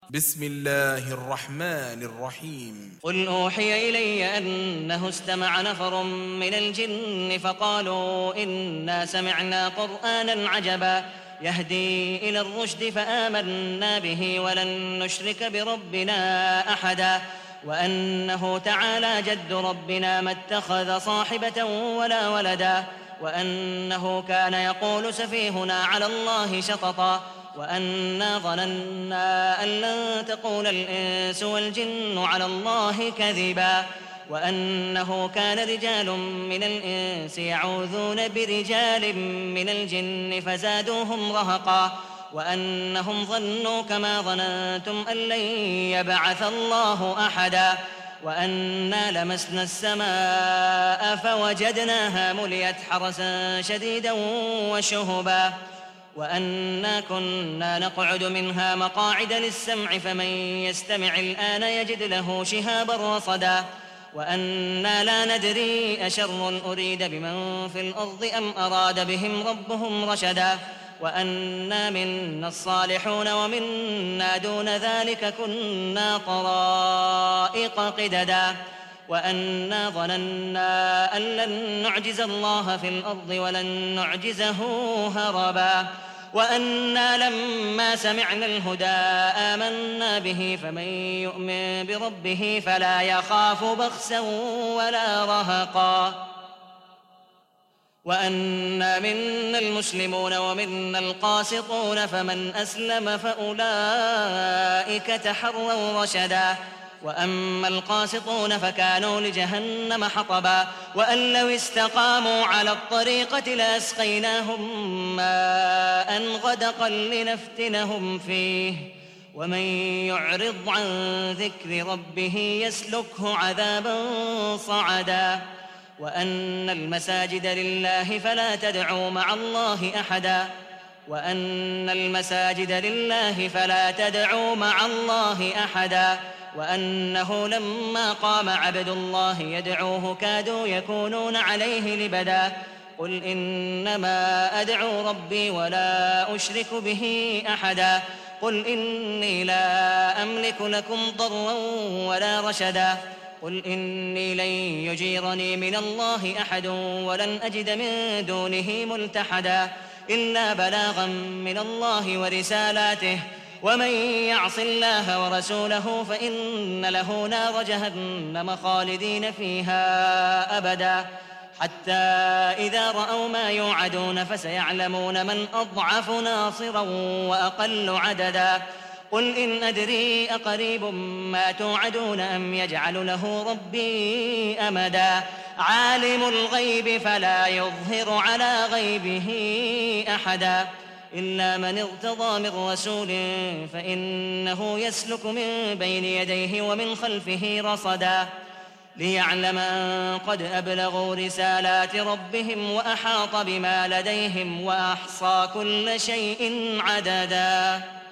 بسم الله الرحمن الرحيم قل أوحي إلي أنه استمع نفر من الجن فقالوا إنا سمعنا قرآنا عجبا يهدي إلى الرشد فآمنا به ولن نشرك بربنا أحدا وأنه تعالى جد ربنا ما اتخذ صاحبة ولا ولدا وأنه كان يقول سفيهنا على الله شططا وأنا ظننا أن لن تقول الإنس والجن على الله كذبا وأنه كان رجال من الإنس يعوذون برجال من الجن فزادوهم رهقا وأنهم ظنوا كما ظننتم أن لن يبعث الله أحدا وأنا لمسنا السماء فوجدناها مليت حرسا شديدا وشهبا وأنا كنا نقعد منها مقاعد للسمع فمن يستمع الآن يجد له شهابا رصدا وأنا لا ندري أشر أريد بمن في الأرض أم أراد بهم ربهم رشدا وأنا منا الصالحون ومنا دون ذلك كنا طرائق قددا وأنا ظننا أن لن نعجز الله في الأرض ولن نعجزه هربا وأنا لما سمعنا الهدى آمنا به فمن يؤمن بربه فلا يخاف بخسا ولا رهقا وأنا منا المسلمون ومنا القاسطون فمن أسلم فأولئك تحروا رشدا وأما القاسطون فكانوا لجهنم حطبا وأن لو استقاموا على الطريقة لأسقيناهم ماء غدقا لنفتنهم فيه ومن يعرض عن ذكر ربه يسلكه عذابا صعدا وأن المساجد لله فلا تدعوا مع الله أحدا وأن المساجد لله فلا تدعوا مع الله أحدا وأنه لما قام عبد الله يدعوه كادوا يكونون عليه لبدا قل إنما أدعو ربي ولا أشرك به أحدا قل إني لا أملك لكم ضرا ولا رشدا قل إني لن يجيرني من الله أحد ولن أجد من دونه ملتحدا إلا بلاغا من الله ورسالاته ومن يعص الله ورسوله فإن له نار جهنم خالدين فيها أبدا حتى إذا رأوا ما يوعدون فسيعلمون من أضعف ناصرا وأقل عددا قل إن أدري أقريب ما توعدون أم يجعل له ربي أمدا عالم الغيب فلا يظهر على غيبه أحدا إلا من ارتضى من رسول فإنه يسلك من بين يديه ومن خلفه رصدا ليعلم أن قد أبلغوا رسالات ربهم وأحاط بما لديهم وأحصى كل شيء عددا.